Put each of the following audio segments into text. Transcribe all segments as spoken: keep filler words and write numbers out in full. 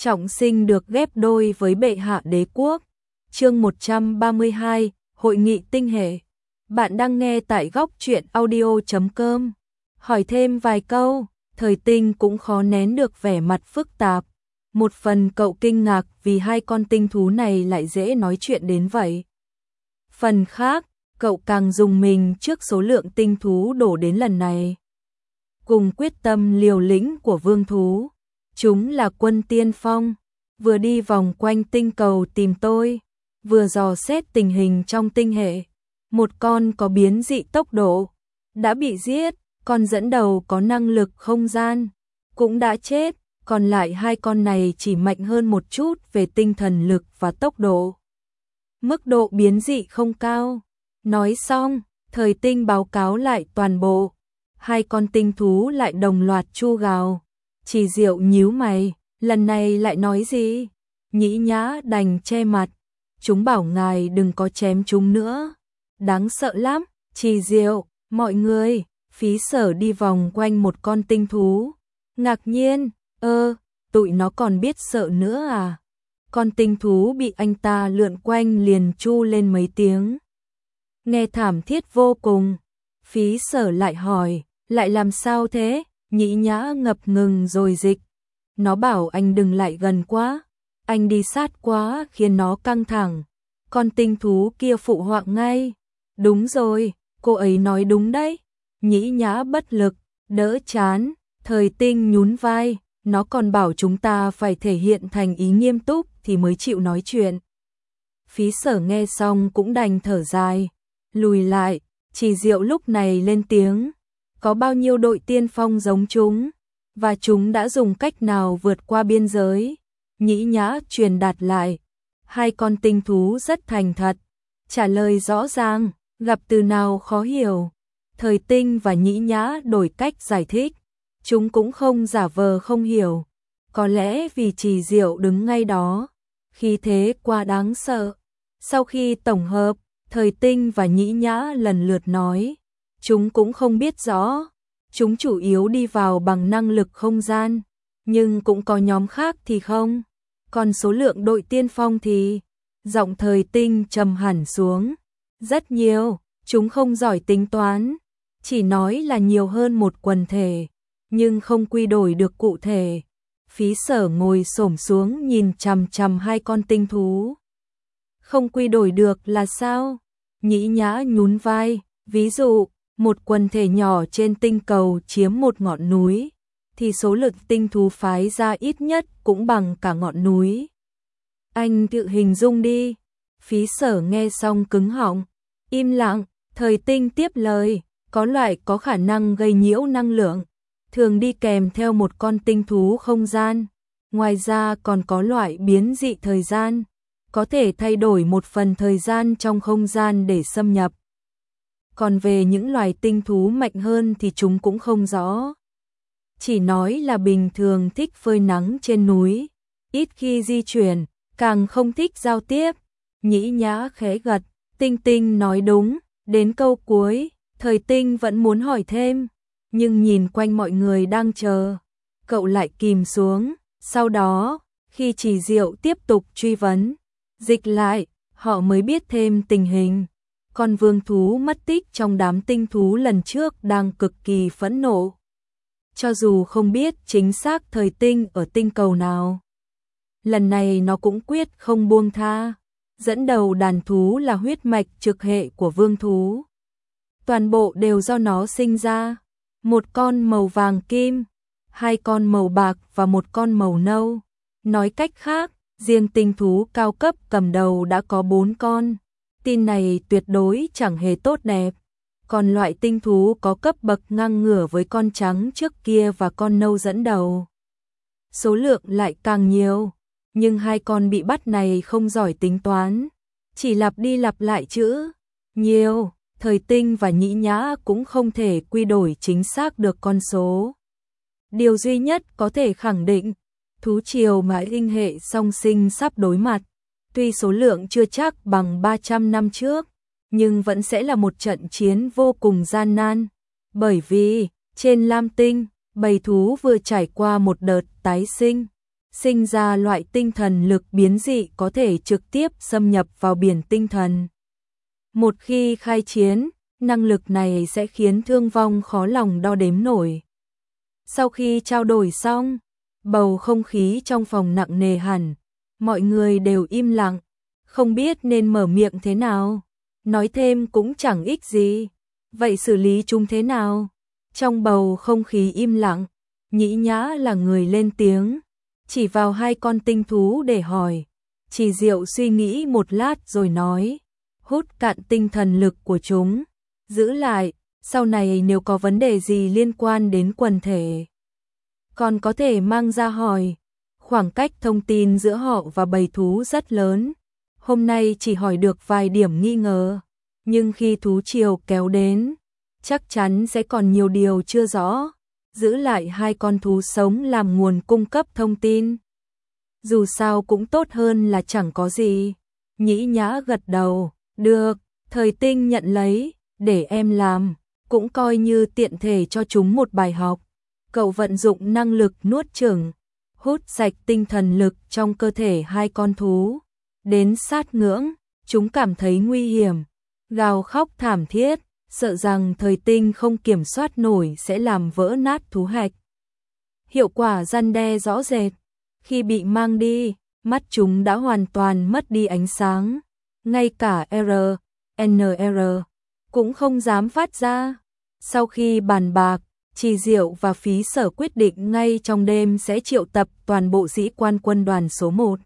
trọng sinh được ghép đôi với bệ hạ đế quốc. Chương một trăm ba mươi hai, Hội nghị tinh hệ. Bạn đang nghe tại góc truyện audio chấm com. Hỏi thêm vài câu, Thời Tinh cũng khó nén được vẻ mặt phức tạp. Một phần cậu kinh ngạc vì hai con tinh thú này lại dễ nói chuyện đến vậy. Phần khác, cậu càng rùng mình trước số lượng tinh thú đổ đến lần này. Cùng quyết tâm liều lĩnh của vương thú. Chúng là quân tiên phong, vừa đi vòng quanh tinh cầu tìm tôi, vừa dò xét tình hình trong tinh hệ. Một con có biến dị tốc độ, đã bị giết, con dẫn đầu có năng lực không gian, cũng đã chết, còn lại hai con này chỉ mạnh hơn một chút về tinh thần lực và tốc độ. Mức độ biến dị không cao. Nói xong, Thời Tinh báo cáo lại toàn bộ. Hai con tinh thú lại đồng loạt chu gào. Chỉ Diệu nhíu mày, lần này lại nói gì? Nhĩ Nhã đành che mặt. Chúng bảo ngài đừng có chém chúng nữa. Đáng sợ lắm, Chỉ Diệu, mọi người. Phí Sở đi vòng quanh một con tinh thú. Ngạc nhiên, ơ, tụi nó còn biết sợ nữa à? Con tinh thú bị anh ta lượn quanh liền chu lên mấy tiếng. Nghe thảm thiết vô cùng. Phí Sở lại hỏi, lại làm sao thế? Nhĩ Nhã ngập ngừng rồi dịch. Nó bảo anh đừng lại gần quá. Anh đi sát quá khiến nó căng thẳng. Con tinh thú kia phụ họa ngay. Đúng rồi, cô ấy nói đúng đấy. Nhĩ Nhã bất lực, đỡ chán. Thời Tinh nhún vai. Nó còn bảo chúng ta phải thể hiện thành ý nghiêm túc thì mới chịu nói chuyện. Phí Sở nghe xong cũng đành thở dài. Lùi lại, Chỉ Diệu lúc này lên tiếng. Có bao nhiêu đội tiên phong giống chúng, và chúng đã dùng cách nào vượt qua biên giới? Nhĩ Nhã truyền đạt lại. Hai con tinh thú rất thành thật, trả lời rõ ràng, gặp từ nào khó hiểu. Thời Tinh và Nhĩ Nhã đổi cách giải thích, chúng cũng không giả vờ không hiểu. Có lẽ vì Chỉ Diệu đứng ngay đó, khí thế quá đáng sợ. Sau khi tổng hợp, Thời Tinh và Nhĩ Nhã lần lượt nói. Chúng cũng không biết rõ, chúng chủ yếu đi vào bằng năng lực không gian, nhưng cũng có nhóm khác thì không. Còn số lượng đội tiên phong thì, giọng Thời Tinh trầm hẳn xuống. Rất nhiều, chúng không giỏi tính toán, chỉ nói là nhiều hơn một quần thể, nhưng không quy đổi được cụ thể. Phí Sở ngồi xổm xuống nhìn chằm chằm hai con tinh thú. Không quy đổi được là sao? Nhĩ Nhã nhún vai, ví dụ, một quần thể nhỏ trên tinh cầu chiếm một ngọn núi, thì số lực tinh thú phái ra ít nhất cũng bằng cả ngọn núi. Anh tự hình dung đi. Phí Sở nghe xong cứng họng, im lặng. Thời Tinh tiếp lời, có loại có khả năng gây nhiễu năng lượng, thường đi kèm theo một con tinh thú không gian. Ngoài ra còn có loại biến dị thời gian, có thể thay đổi một phần thời gian trong không gian để xâm nhập. Còn về những loài tinh thú mạnh hơn thì chúng cũng không rõ. Chỉ nói là bình thường thích phơi nắng trên núi, ít khi di chuyển, càng không thích giao tiếp. Nhĩ Nhã khẽ gật, Tinh Tinh nói đúng. Đến câu cuối, Thời Tinh vẫn muốn hỏi thêm, nhưng nhìn quanh mọi người đang chờ, cậu lại kìm xuống. Sau đó, khi Chỉ Diệu tiếp tục truy vấn, dịch lại, họ mới biết thêm tình hình. Con vương thú mất tích trong đám tinh thú lần trước đang cực kỳ phẫn nộ. Cho dù không biết chính xác Thời Tinh ở tinh cầu nào, lần này nó cũng quyết không buông tha. Dẫn đầu đàn thú là huyết mạch trực hệ của vương thú. Toàn bộ đều do nó sinh ra. Một con màu vàng kim, hai con màu bạc và một con màu nâu. Nói cách khác, riêng tinh thú cao cấp cầm đầu đã có bốn con. Tin này tuyệt đối chẳng hề tốt đẹp. Còn loại tinh thú có cấp bậc ngang ngửa với con trắng trước kia và con nâu dẫn đầu, số lượng lại càng nhiều. Nhưng hai con bị bắt này không giỏi tính toán, chỉ lặp đi lặp lại chữ nhiều. Thời Tinh và Nhĩ Nhã cũng không thể quy đổi chính xác được con số. Điều duy nhất có thể khẳng định, thú triều mà linh hệ song sinh sắp đối mặt, tuy số lượng chưa chắc bằng ba trăm năm trước, nhưng vẫn sẽ là một trận chiến vô cùng gian nan. Bởi vì, trên Lam Tinh, bầy thú vừa trải qua một đợt tái sinh. sinh ra loại tinh thần lực biến dị có thể trực tiếp xâm nhập vào biển tinh thần. Một khi khai chiến, năng lực này sẽ khiến thương vong khó lòng đo đếm nổi. Sau khi trao đổi xong, bầu không khí trong phòng nặng nề hẳn, mọi người đều im lặng, không biết nên mở miệng thế nào, nói thêm cũng chẳng ích gì. Vậy xử lý chúng thế nào? Trong bầu không khí im lặng, Nhĩ Nhã là người lên tiếng, chỉ vào hai con tinh thú để hỏi. Chỉ Diệu suy nghĩ một lát rồi nói, hút cạn tinh thần lực của chúng, giữ lại, sau này nếu có vấn đề gì liên quan đến quần thể, còn có thể mang ra hỏi. Khoảng cách thông tin giữa họ và bầy thú rất lớn, hôm nay chỉ hỏi được vài điểm nghi ngờ, nhưng khi thú triều kéo đến, chắc chắn sẽ còn nhiều điều chưa rõ. Giữ lại hai con thú sống làm nguồn cung cấp thông tin, dù sao cũng tốt hơn là chẳng có gì. Nhĩ Nhã gật đầu, được, Thời Tinh nhận lấy, để em làm, cũng coi như tiện thể cho chúng một bài học. Cậu vận dụng năng lực nuốt chửng, hút sạch tinh thần lực trong cơ thể hai con thú, đến sát ngưỡng, chúng cảm thấy nguy hiểm, gào khóc thảm thiết, sợ rằng Thời Tinh không kiểm soát nổi sẽ làm vỡ nát thú hạch. Hiệu quả răn đe rõ rệt, khi bị mang đi, mắt chúng đã hoàn toàn mất đi ánh sáng, ngay cả R, N R cũng không dám phát ra. Sau khi bàn bạc, Trì Diệu và Phí Sở quyết định ngay trong đêm sẽ triệu tập toàn bộ sĩ quan quân đoàn số một.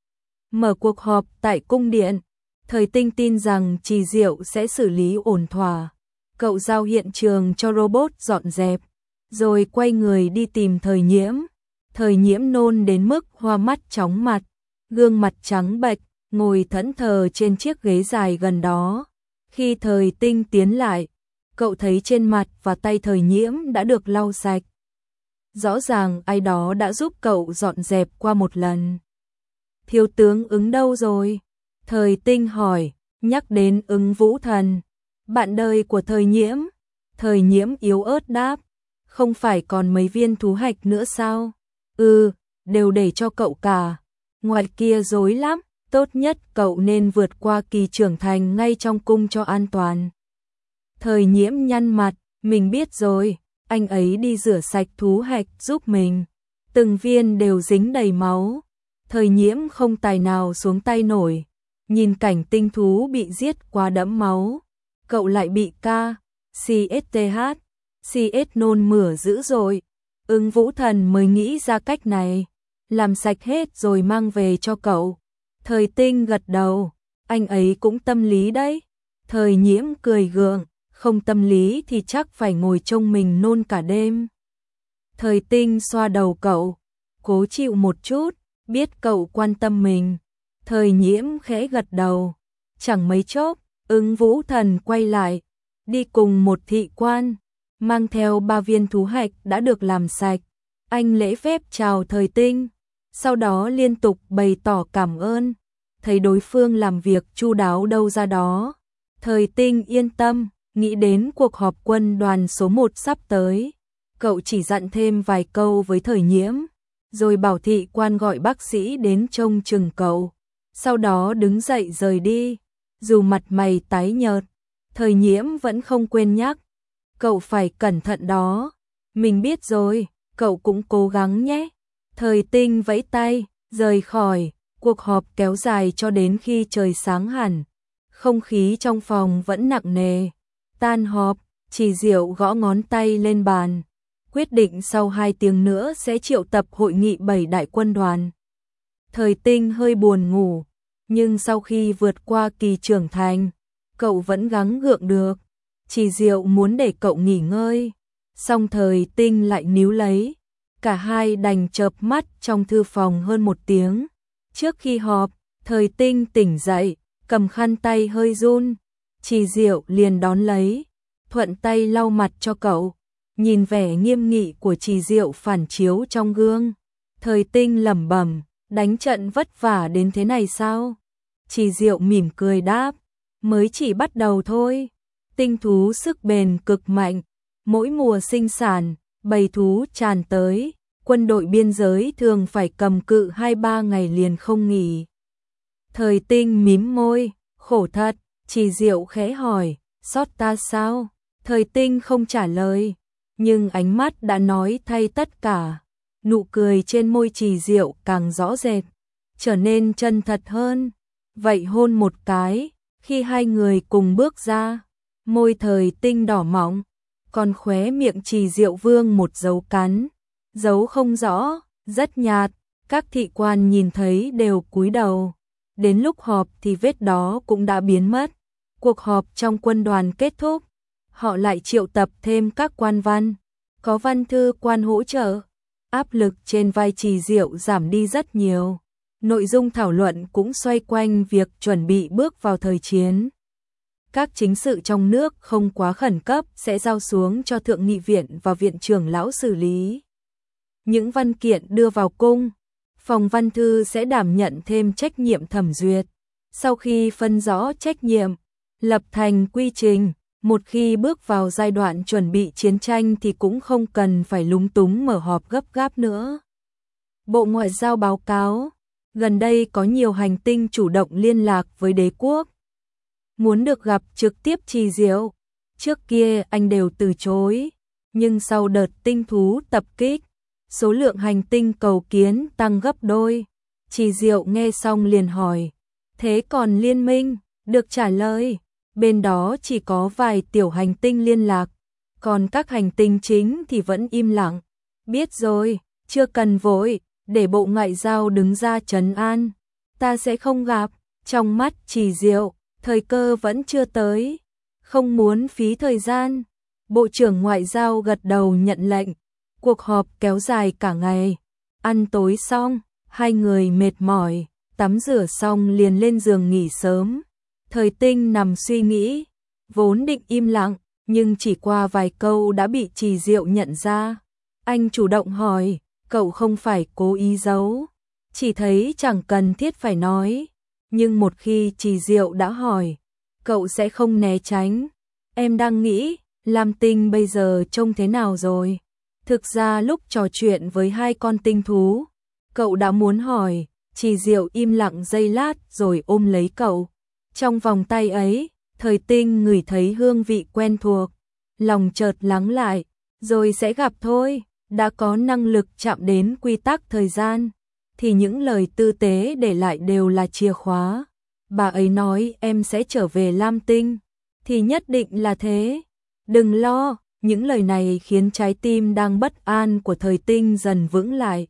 Mở cuộc họp tại cung điện, Thời Tinh tin rằng Trì Diệu sẽ xử lý ổn thỏa. Cậu giao hiện trường cho robot dọn dẹp, rồi quay người đi tìm Thời Nhiễm. Thời Nhiễm nôn đến mức hoa mắt chóng mặt, gương mặt trắng bệch, ngồi thẫn thờ trên chiếc ghế dài gần đó. Khi Thời Tinh tiến lại, cậu thấy trên mặt và tay Thời Nhiễm đã được lau sạch. Rõ ràng ai đó đã giúp cậu dọn dẹp qua một lần. Thiếu tướng Ứng đâu rồi? Thời Tinh hỏi, nhắc đến Ứng Vũ Thần, bạn đời của Thời Nhiễm. Thời Nhiễm yếu ớt đáp, không phải còn mấy viên thú hạch nữa sao? Ừ, đều để cho cậu cả. Ngoài kia rối lắm, tốt nhất cậu nên vượt qua kỳ trưởng thành ngay trong cung cho an toàn. Thời Nhiễm nhăn mặt, mình biết rồi, anh ấy đi rửa sạch thú hạch giúp mình. Từng viên đều dính đầy máu. Thời Nhiễm không tài nào xuống tay nổi. Nhìn cảnh tinh thú bị giết quá đẫm máu, cậu lại bị ca, CSTH, CS nôn mửa dữ rồi. Ứng Vũ Thần mới nghĩ ra cách này, làm sạch hết rồi mang về cho cậu. Thời Tinh gật đầu, anh ấy cũng tâm lý đấy. Thời Nhiễm cười gượng, không tâm lý thì chắc phải ngồi trông mình nôn cả đêm. Thời Tinh xoa đầu cậu, cố chịu một chút, biết cậu quan tâm mình. Thời Nhiễm khẽ gật đầu, chẳng mấy chốc, Ứng Vũ Thần quay lại, đi cùng một thị quan, mang theo ba viên thú hạch đã được làm sạch. Anh lễ phép chào Thời Tinh, sau đó liên tục bày tỏ cảm ơn, thấy đối phương làm việc chu đáo đâu ra đó. Thời Tinh yên tâm, nghĩ đến cuộc họp quân đoàn số một sắp tới. Cậu chỉ dặn thêm vài câu với Thời Nhiễm, rồi bảo thị quan gọi bác sĩ đến trông chừng cậu. Sau đó đứng dậy rời đi, dù mặt mày tái nhợt, Thời Nhiễm vẫn không quên nhắc. Cậu phải cẩn thận đó. Mình biết rồi, cậu cũng cố gắng nhé. Thời Tinh vẫy tay, rời khỏi. Cuộc họp kéo dài cho đến khi trời sáng hẳn. Không khí trong phòng vẫn nặng nề. Tan họp, Trì Diệu gõ ngón tay lên bàn. Quyết định sau hai tiếng nữa sẽ triệu tập hội nghị bảy đại quân đoàn. Thời Tinh hơi buồn ngủ, nhưng sau khi vượt qua kỳ trưởng thành, cậu vẫn gắng gượng được. Trì Diệu muốn để cậu nghỉ ngơi, song Thời Tinh lại níu lấy. Cả hai đành chợp mắt trong thư phòng hơn một tiếng. Trước khi họp, Thời Tinh tỉnh dậy, cầm khăn tay hơi run. Trì Diệu liền đón lấy, thuận tay lau mặt cho cậu. Nhìn vẻ nghiêm nghị của Trì Diệu phản chiếu trong gương, Thời Tinh lẩm bẩm, đánh trận vất vả đến thế này sao? Trì Diệu mỉm cười đáp, mới chỉ bắt đầu thôi. Tinh thú sức bền cực mạnh, mỗi mùa sinh sản, bầy thú tràn tới, quân đội biên giới thường phải cầm cự hai ba ngày liền không nghỉ. Thời Tinh mím môi, khổ thật, Trì Diệu khẽ hỏi, sót ta sao? Thời Tinh không trả lời, nhưng ánh mắt đã nói thay tất cả. Nụ cười trên môi Trì Diệu càng rõ rệt, trở nên chân thật hơn. Vậy hôn một cái, khi hai người cùng bước ra, môi Thời Tinh đỏ mọng, còn khóe miệng Trì Diệu vương một dấu cắn, dấu không rõ, rất nhạt, các thị quan nhìn thấy đều cúi đầu. Đến lúc họp thì vết đó cũng đã biến mất. Cuộc họp trong quân đoàn kết thúc, họ lại triệu tập thêm các quan văn, có văn thư quan hỗ trợ, áp lực trên vai Trì Diệu giảm đi rất nhiều. Nội dung thảo luận cũng xoay quanh việc chuẩn bị bước vào thời chiến. Các chính sự trong nước không quá khẩn cấp sẽ giao xuống cho Thượng nghị viện và Viện trưởng lão xử lý. Những văn kiện đưa vào cung, phòng văn thư sẽ đảm nhận thêm trách nhiệm thẩm duyệt. Sau khi phân rõ trách nhiệm, lập thành quy trình, một khi bước vào giai đoạn chuẩn bị chiến tranh thì cũng không cần phải lúng túng mở họp gấp gáp nữa. Bộ Ngoại giao báo cáo, gần đây có nhiều hành tinh chủ động liên lạc với đế quốc, muốn được gặp trực tiếp Trì Diệu. Trước kia anh đều từ chối, nhưng sau đợt tinh thú tập kích, số lượng hành tinh cầu kiến tăng gấp đôi. Trì Diệu nghe xong liền hỏi, thế còn liên minh? Được trả lời, bên đó chỉ có vài tiểu hành tinh liên lạc, còn các hành tinh chính thì vẫn im lặng. Biết rồi, chưa cần vội, để Bộ Ngoại giao đứng ra trấn an. Ta sẽ không gặp. Trong mắt Trì Diệu, thời cơ vẫn chưa tới, không muốn phí thời gian. Bộ trưởng Ngoại giao gật đầu nhận lệnh. Cuộc họp kéo dài cả ngày. Ăn tối xong, hai người mệt mỏi, tắm rửa xong liền lên giường nghỉ sớm. Thời Tinh nằm suy nghĩ, vốn định im lặng, nhưng chỉ qua vài câu đã bị Trì Diệu nhận ra. Anh chủ động hỏi, cậu không phải cố ý giấu, chỉ thấy chẳng cần thiết phải nói. Nhưng một khi Trì Diệu đã hỏi, cậu sẽ không né tránh. Em đang nghĩ, Lam Tinh bây giờ trông thế nào rồi? Thực ra lúc trò chuyện với hai con tinh thú, cậu đã muốn hỏi. Trì Diệu im lặng giây lát rồi ôm lấy cậu. Trong vòng tay ấy, Thời Tinh ngửi thấy hương vị quen thuộc, lòng chợt lắng lại, rồi sẽ gặp thôi. Đã có năng lực chạm đến quy tắc thời gian, thì những lời tư tế để lại đều là chìa khóa. Bà ấy nói em sẽ trở về Lam Tinh, thì nhất định là thế. Đừng lo, những lời này khiến trái tim đang bất an của Thời Tinh dần vững lại.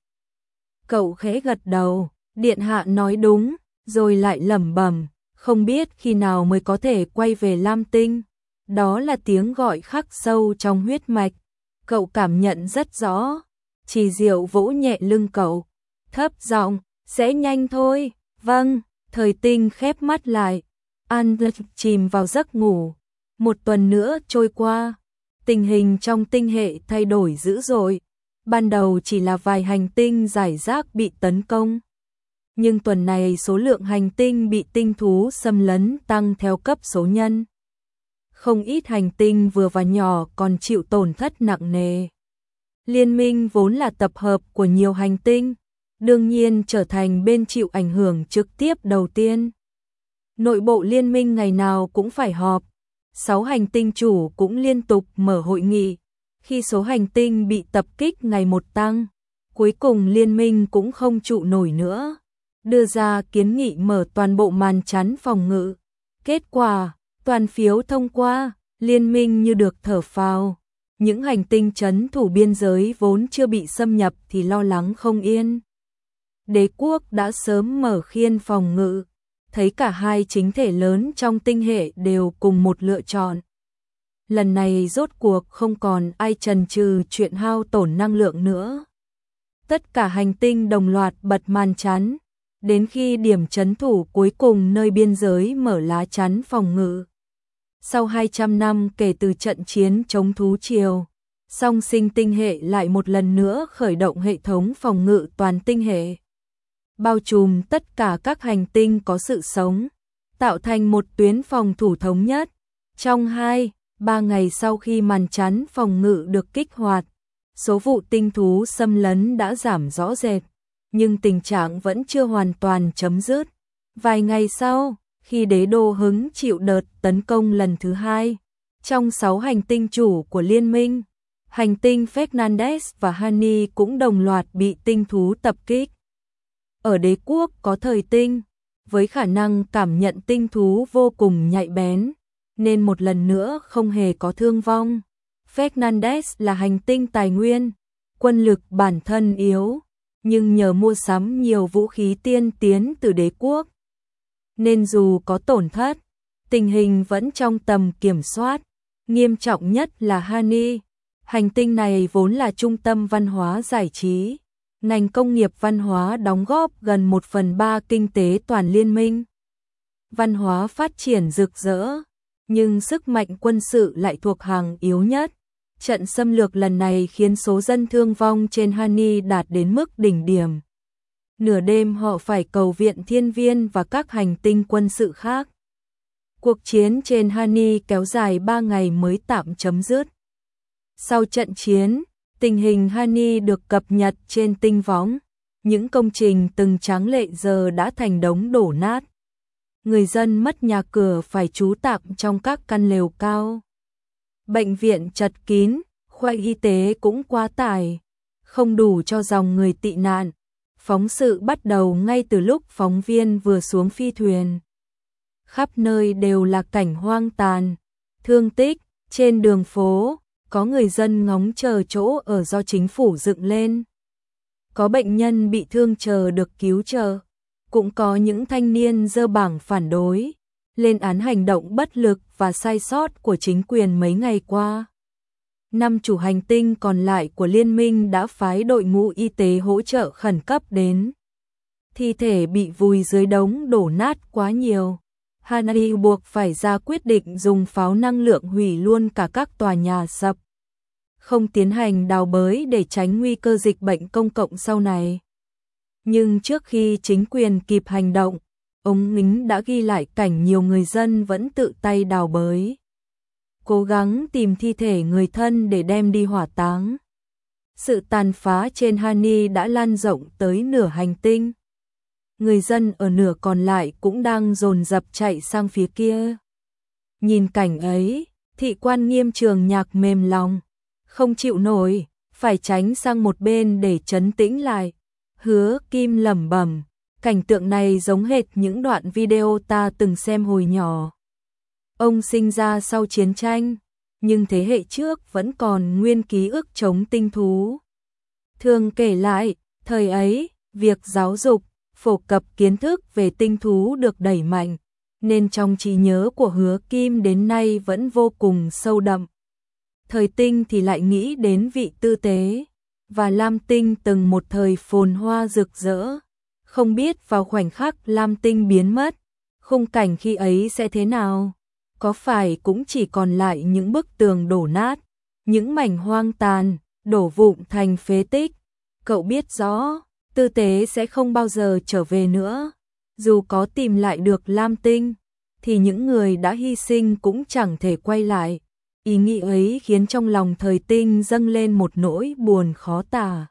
Cậu khẽ gật đầu, điện hạ nói đúng, rồi lại lẩm bẩm, không biết khi nào mới có thể quay về Lam Tinh. Đó là tiếng gọi khắc sâu trong huyết mạch, cậu cảm nhận rất rõ. Trì Diệu vỗ nhẹ lưng cậu, thấp giọng, sẽ nhanh thôi. Vâng. Thời Tinh khép mắt lại, an chìm vào giấc ngủ. Một tuần nữa trôi qua, tình hình trong tinh hệ thay đổi dữ dội. Ban đầu chỉ là vài hành tinh rải rác bị tấn công, nhưng tuần này số lượng hành tinh bị tinh thú xâm lấn tăng theo cấp số nhân. Không ít hành tinh vừa và nhỏ còn chịu tổn thất nặng nề. Liên minh vốn là tập hợp của nhiều hành tinh, đương nhiên trở thành bên chịu ảnh hưởng trực tiếp đầu tiên. Nội bộ liên minh ngày nào cũng phải họp, sáu hành tinh chủ cũng liên tục mở hội nghị. Khi số hành tinh bị tập kích ngày một tăng, cuối cùng liên minh cũng không trụ nổi nữa, đưa ra kiến nghị mở toàn bộ màn chắn phòng ngự. Kết quả, toàn phiếu thông qua, liên minh như được thở phào. Những hành tinh trấn thủ biên giới vốn chưa bị xâm nhập thì lo lắng không yên. Đế quốc đã sớm mở khiên phòng ngự, thấy cả hai chính thể lớn trong tinh hệ đều cùng một lựa chọn. Lần này rốt cuộc không còn ai chần chừ chuyện hao tổn năng lượng nữa. Tất cả hành tinh đồng loạt bật màn chắn, đến khi điểm trấn thủ cuối cùng nơi biên giới mở lá chắn phòng ngự. Sau hai trăm năm kể từ trận chiến chống thú triều, Song Sinh tinh hệ lại một lần nữa khởi động hệ thống phòng ngự toàn tinh hệ, bao trùm tất cả các hành tinh có sự sống, tạo thành một tuyến phòng thủ thống nhất. Trong hai, ba ngày sau khi màn chắn phòng ngự được kích hoạt, số vụ tinh thú xâm lấn đã giảm rõ rệt, nhưng tình trạng vẫn chưa hoàn toàn chấm dứt. Vài ngày sau, khi đế đô hứng chịu đợt tấn công lần thứ hai, trong sáu hành tinh chủ của liên minh, hành tinh Fernandez và Hani cũng đồng loạt bị tinh thú tập kích. Ở đế quốc có thời tinh, với khả năng cảm nhận tinh thú vô cùng nhạy bén, nên một lần nữa không hề có thương vong. Fernandez là hành tinh tài nguyên, quân lực bản thân yếu, nhưng nhờ mua sắm nhiều vũ khí tiên tiến từ đế quốc, nên dù có tổn thất, tình hình vẫn trong tầm kiểm soát. Nghiêm trọng nhất là Hani, hành tinh này vốn là trung tâm văn hóa giải trí, ngành công nghiệp văn hóa đóng góp gần một phần ba kinh tế toàn liên minh. Văn hóa phát triển rực rỡ, nhưng sức mạnh quân sự lại thuộc hàng yếu nhất. Trận xâm lược lần này khiến số dân thương vong trên Hani đạt đến mức đỉnh điểm. Nửa đêm họ phải cầu viện thiên viên và các hành tinh quân sự khác. Cuộc chiến trên Hani kéo dài ba ngày mới tạm chấm dứt. Sau trận chiến, tình hình Hani được cập nhật trên tinh võng. Những công trình từng tráng lệ giờ đã thành đống đổ nát. Người dân mất nhà cửa phải trú tạm trong các căn lều cao. Bệnh viện chật kín, khoa y tế cũng quá tải, không đủ cho dòng người tị nạn. Phóng sự bắt đầu ngay từ lúc phóng viên vừa xuống phi thuyền. Khắp nơi đều là cảnh hoang tàn, thương tích, trên đường phố, có người dân ngóng chờ chỗ ở do chính phủ dựng lên. Có bệnh nhân bị thương chờ được cứu trợ, cũng có những thanh niên giơ bảng phản đối, lên án hành động bất lực và sai sót của chính quyền mấy ngày qua. Năm chủ hành tinh còn lại của liên minh đã phái đội ngũ y tế hỗ trợ khẩn cấp đến. Thi thể bị vùi dưới đống đổ nát quá nhiều. Hani buộc phải ra quyết định dùng pháo năng lượng hủy luôn cả các tòa nhà sập. Không tiến hành đào bới để tránh nguy cơ dịch bệnh công cộng sau này. Nhưng trước khi chính quyền kịp hành động, ống kính đã ghi lại cảnh nhiều người dân vẫn tự tay đào bới, cố gắng tìm thi thể người thân để đem đi hỏa táng. Sự tàn phá trên Hani đã lan rộng tới nửa hành tinh. Người dân ở nửa còn lại cũng đang dồn dập chạy sang phía kia. Nhìn cảnh ấy, thị quan Nghiêm Trường Nhạc mềm lòng, không chịu nổi, phải tránh sang một bên để trấn tĩnh lại. Hứa Kim lẩm bẩm, cảnh tượng này giống hệt những đoạn video ta từng xem hồi nhỏ. Ông sinh ra sau chiến tranh, nhưng thế hệ trước vẫn còn nguyên ký ức chống tinh thú. Thường kể lại, thời ấy, việc giáo dục, phổ cập kiến thức về tinh thú được đẩy mạnh, nên trong trí nhớ của Hứa Kim đến nay vẫn vô cùng sâu đậm. Thời tinh thì lại nghĩ đến vị tư tế, và Lam Tinh từng một thời phồn hoa rực rỡ. Không biết vào khoảnh khắc Lam Tinh biến mất, khung cảnh khi ấy sẽ thế nào? Có phải cũng chỉ còn lại những bức tường đổ nát, những mảnh hoang tàn, đổ vụn thành phế tích? Cậu biết rõ, tư tế sẽ không bao giờ trở về nữa. Dù có tìm lại được Lam Tinh, thì những người đã hy sinh cũng chẳng thể quay lại. Ý nghĩ ấy khiến trong lòng thời tinh dâng lên một nỗi buồn khó tả.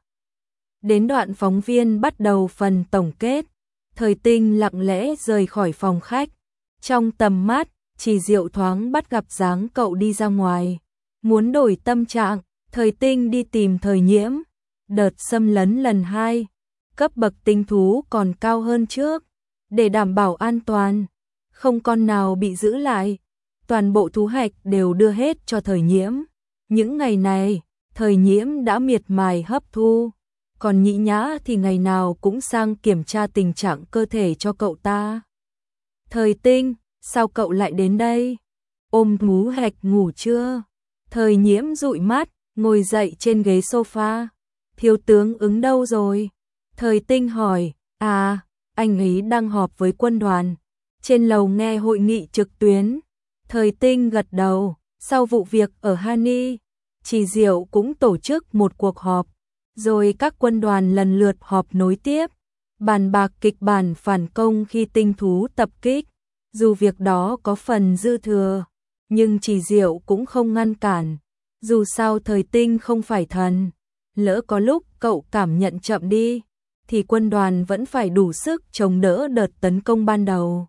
Đến đoạn phóng viên bắt đầu phần tổng kết, thời tinh lặng lẽ rời khỏi phòng khách. Trong tầm mắt, Chỉ Diệu thoáng bắt gặp dáng cậu đi ra ngoài. Muốn đổi tâm trạng, thời tinh đi tìm Thời Nhiễm. Đợt xâm lấn lần hai, cấp bậc tinh thú còn cao hơn trước. Để đảm bảo an toàn, không con nào bị giữ lại. Toàn bộ thú hạch đều đưa hết cho Thời Nhiễm. Những ngày này, Thời Nhiễm đã miệt mài hấp thu. Còn Nhĩ Nhã thì ngày nào cũng sang kiểm tra tình trạng cơ thể cho cậu ta. Thời tinh, sao cậu lại đến đây? Ôm thú hạch ngủ chưa? Thời Nhiễm dụi mắt, ngồi dậy trên ghế sofa. Thiếu tướng ứng đâu rồi? Thời tinh hỏi, à, anh ấy đang họp với quân đoàn. Trên lầu nghe hội nghị trực tuyến. Thời tinh gật đầu, sau vụ việc ở Hani, Chỉ Diệu cũng tổ chức một cuộc họp. Rồi các quân đoàn lần lượt họp nối tiếp, bàn bạc kịch bản phản công khi tinh thú tập kích. Dù việc đó có phần dư thừa, nhưng Chỉ Diệu cũng không ngăn cản. Dù sao thời tinh không phải thần, lỡ có lúc cậu cảm nhận chậm đi, thì quân đoàn vẫn phải đủ sức chống đỡ đợt tấn công ban đầu.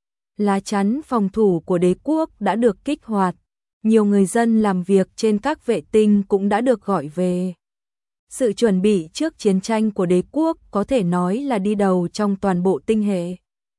Lá chắn phòng thủ của đế quốc đã được kích hoạt, nhiều người dân làm việc trên các vệ tinh cũng đã được gọi về. Sự chuẩn bị trước chiến tranh của đế quốc có thể nói là đi đầu trong toàn bộ tinh hệ.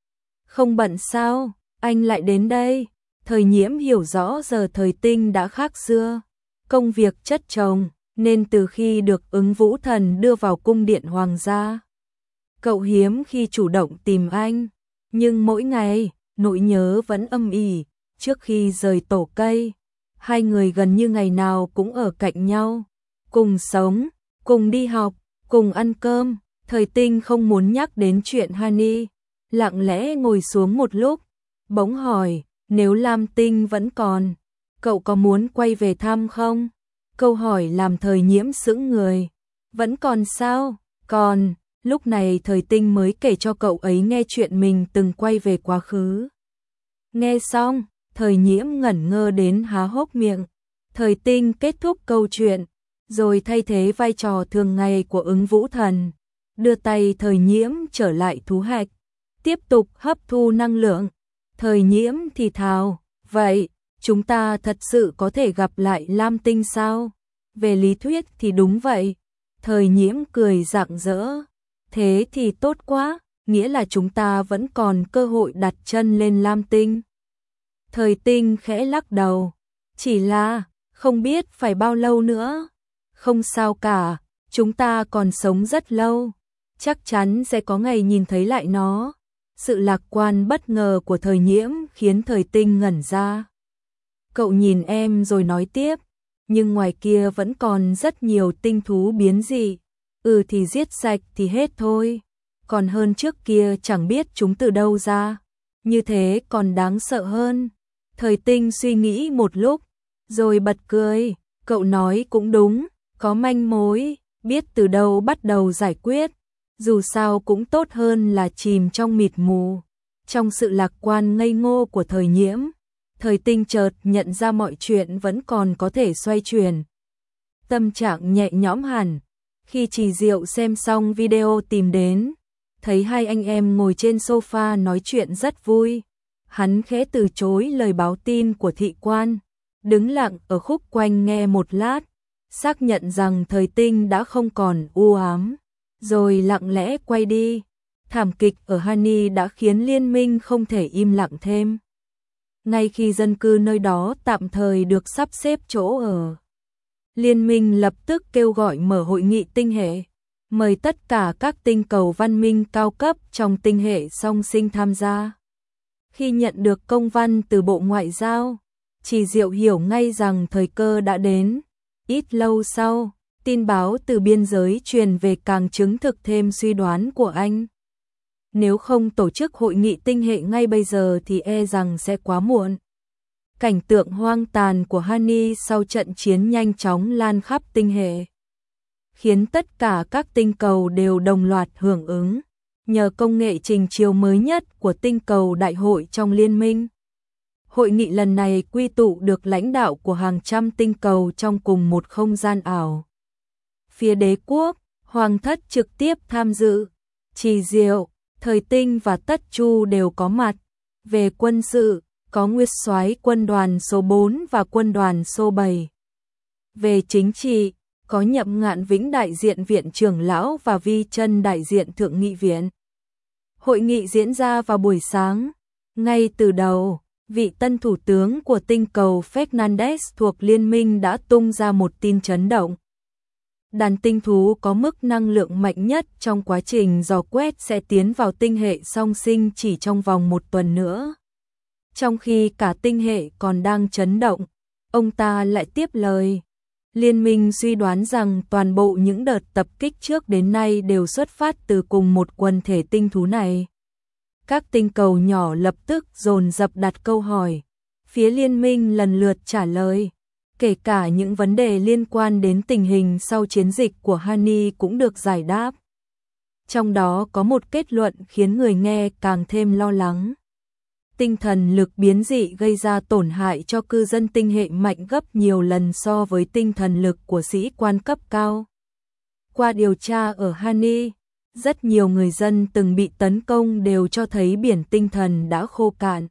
Không bận sao, anh lại đến đây? Thời Nhiễm hiểu rõ giờ Thời Tinh đã khác xưa, công việc chất chồng, nên từ khi được Ứng Vũ Thần đưa vào cung điện hoàng gia, cậu hiếm khi chủ động tìm anh, nhưng mỗi ngày, nỗi nhớ vẫn âm ỉ. Trước khi rời tổ cây, hai người gần như ngày nào cũng ở cạnh nhau, cùng sống, cùng đi học, cùng ăn cơm. Thời Tinh không muốn nhắc đến chuyện Honey, lặng lẽ ngồi xuống một lúc, bỗng hỏi, nếu Lam Tinh vẫn còn, cậu có muốn quay về thăm không? Câu hỏi làm Thời Nhiễm sững người. Vẫn còn sao? Còn. Lúc này Thời Tinh mới kể cho cậu ấy nghe chuyện mình từng quay về quá khứ. Nghe xong, Thời Nhiễm ngẩn ngơ đến há hốc miệng. Thời Tinh kết thúc câu chuyện, rồi thay thế vai trò thường ngày của Ứng Vũ Thần, đưa tay Thời Nhiễm trở lại thú hạch, tiếp tục hấp thu năng lượng. Thời Nhiễm thì thào, vậy, chúng ta thật sự có thể gặp lại Lam Tinh sao? Về lý thuyết thì đúng vậy. Thời Nhiễm cười rạng rỡ. Thế thì tốt quá, nghĩa là chúng ta vẫn còn cơ hội đặt chân lên Lam Tinh. Thời Tinh khẽ lắc đầu, chỉ là, không biết phải bao lâu nữa. Không sao cả, chúng ta còn sống rất lâu, chắc chắn sẽ có ngày nhìn thấy lại nó. Sự lạc quan bất ngờ của Thời Nhiễm khiến Thời Tinh ngẩn ra. Cậu nhìn em rồi nói tiếp, nhưng ngoài kia vẫn còn rất nhiều tinh thú biến dị. Ừ thì giết sạch thì hết thôi, còn hơn trước kia chẳng biết chúng từ đâu ra, như thế còn đáng sợ hơn. Thời Tinh suy nghĩ một lúc, rồi bật cười, cậu nói cũng đúng, có manh mối, biết từ đâu bắt đầu giải quyết, dù sao cũng tốt hơn là chìm trong mịt mù. Trong sự lạc quan ngây ngô của Thời Nhiễm, Thời Tinh chợt nhận ra mọi chuyện vẫn còn có thể xoay chuyển. Tâm trạng nhẹ nhõm hẳn. Khi Trì Diệu xem xong video tìm đến, thấy hai anh em ngồi trên sofa nói chuyện rất vui, hắn khẽ từ chối lời báo tin của thị quan, đứng lặng ở khúc quanh nghe một lát, xác nhận rằng Thời Tinh đã không còn u ám, rồi lặng lẽ quay đi. Thảm kịch ở Honey đã khiến liên minh không thể im lặng thêm. Ngay khi dân cư nơi đó tạm thời được sắp xếp chỗ ở, liên minh lập tức kêu gọi mở hội nghị tinh hệ, mời tất cả các tinh cầu văn minh cao cấp trong tinh hệ song sinh tham gia. Khi nhận được công văn từ Bộ Ngoại giao, Trì Diệu hiểu ngay rằng thời cơ đã đến. Ít lâu sau, tin báo từ biên giới truyền về càng chứng thực thêm suy đoán của anh. Nếu không tổ chức hội nghị tinh hệ ngay bây giờ thì e rằng sẽ quá muộn. Cảnh tượng hoang tàn của Honey sau trận chiến nhanh chóng lan khắp tinh hệ, khiến tất cả các tinh cầu đều đồng loạt hưởng ứng. Nhờ công nghệ trình chiếu mới nhất của tinh cầu đại hội trong liên minh, hội nghị lần này quy tụ được lãnh đạo của hàng trăm tinh cầu trong cùng một không gian ảo. Phía đế quốc, Hoàng thất trực tiếp tham dự, Trì Diệu, Thời Tinh và Tất Chu đều có mặt. Về quân sự, có Nguyên soái quân đoàn số bốn và quân đoàn số bảy. Về chính trị, có Nhậm Ngạn Vĩnh đại diện Viện trưởng lão và Vi Chân đại diện Thượng nghị viện. Hội nghị diễn ra vào buổi sáng. Ngay từ đầu, vị tân thủ tướng của tinh cầu Fernandez thuộc liên minh đã tung ra một tin chấn động. Đàn tinh thú có mức năng lượng mạnh nhất trong quá trình dò quét sẽ tiến vào tinh hệ song sinh chỉ trong vòng một tuần nữa. Trong khi cả tinh hệ còn đang chấn động, ông ta lại tiếp lời. Liên minh suy đoán rằng toàn bộ những đợt tập kích trước đến nay đều xuất phát từ cùng một quần thể tinh thú này. Các tinh cầu nhỏ lập tức dồn dập đặt câu hỏi. Phía liên minh lần lượt trả lời. Kể cả những vấn đề liên quan đến tình hình sau chiến dịch của Honey cũng được giải đáp. Trong đó có một kết luận khiến người nghe càng thêm lo lắng. Tinh thần lực biến dị gây ra tổn hại cho cư dân tinh hệ mạnh gấp nhiều lần so với tinh thần lực của sĩ quan cấp cao. Qua điều tra ở Hani, rất nhiều người dân từng bị tấn công đều cho thấy biển tinh thần đã khô cạn.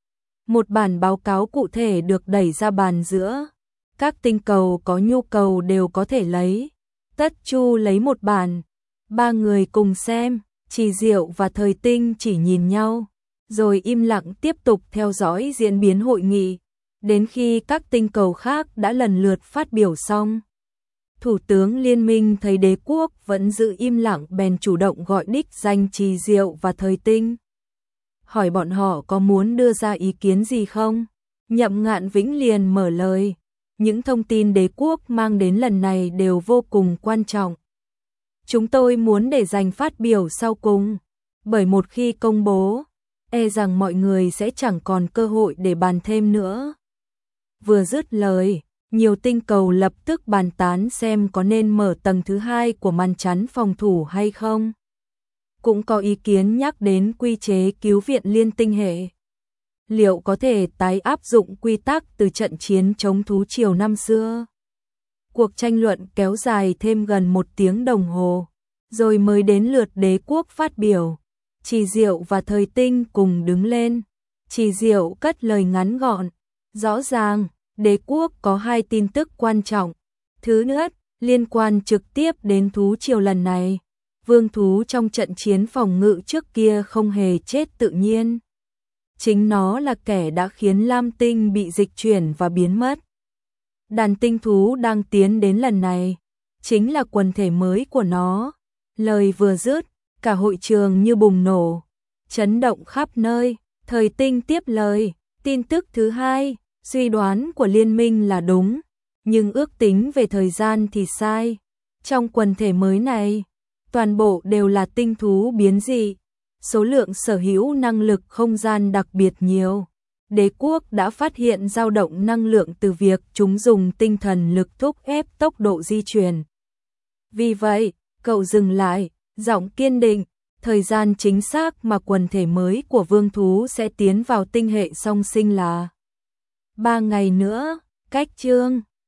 Một bản báo cáo cụ thể được đẩy ra bàn giữa. Các tinh cầu có nhu cầu đều có thể lấy. Tất Chu lấy một bản. Ba người cùng xem, Trì Diệu và Thời Tinh chỉ nhìn nhau, rồi im lặng tiếp tục theo dõi diễn biến hội nghị, đến khi các tinh cầu khác đã lần lượt phát biểu xong. Thủ tướng Liên minh thấy đế quốc vẫn giữ im lặng bèn chủ động gọi đích danh Trì Diệu và Thời Tinh. Hỏi bọn họ có muốn đưa ra ý kiến gì không? Nhậm Ngạn Vĩnh liền mở lời. Những thông tin đế quốc mang đến lần này đều vô cùng quan trọng. Chúng tôi muốn để dành phát biểu sau cùng, bởi một khi công bố, e rằng mọi người sẽ chẳng còn cơ hội để bàn thêm nữa. Vừa dứt lời, nhiều tinh cầu lập tức bàn tán xem có nên mở tầng thứ hai của màn chắn phòng thủ hay không. Cũng có ý kiến nhắc đến quy chế cứu viện liên tinh hệ. Liệu có thể tái áp dụng quy tắc từ trận chiến chống thú triều năm xưa? Cuộc tranh luận kéo dài thêm gần một tiếng đồng hồ, rồi mới đến lượt đế quốc phát biểu. Trì Diệu và Thời Tinh cùng đứng lên. Trì Diệu cất lời ngắn gọn. Rõ ràng, đế quốc có hai tin tức quan trọng. Thứ nhất, liên quan trực tiếp đến thú triều lần này. Vương thú trong trận chiến phòng ngự trước kia không hề chết tự nhiên. Chính nó là kẻ đã khiến Lam Tinh bị dịch chuyển và biến mất. Đàn tinh thú đang tiến đến lần này, chính là quần thể mới của nó. Lời vừa dứt, cả hội trường như bùng nổ, chấn động khắp nơi. Thời Tinh tiếp lời, tin tức thứ hai, suy đoán của liên minh là đúng, nhưng ước tính về thời gian thì sai. Trong quần thể mới này, toàn bộ đều là tinh thú biến dị, số lượng sở hữu năng lực không gian đặc biệt nhiều. Đế quốc đã phát hiện dao động năng lượng từ việc chúng dùng tinh thần lực thúc ép tốc độ di chuyển. Vì vậy, cậu dừng lại, giọng kiên định, thời gian chính xác mà quần thể mới của vương thú sẽ tiến vào tinh hệ song sinh là ba ngày nữa, cách chương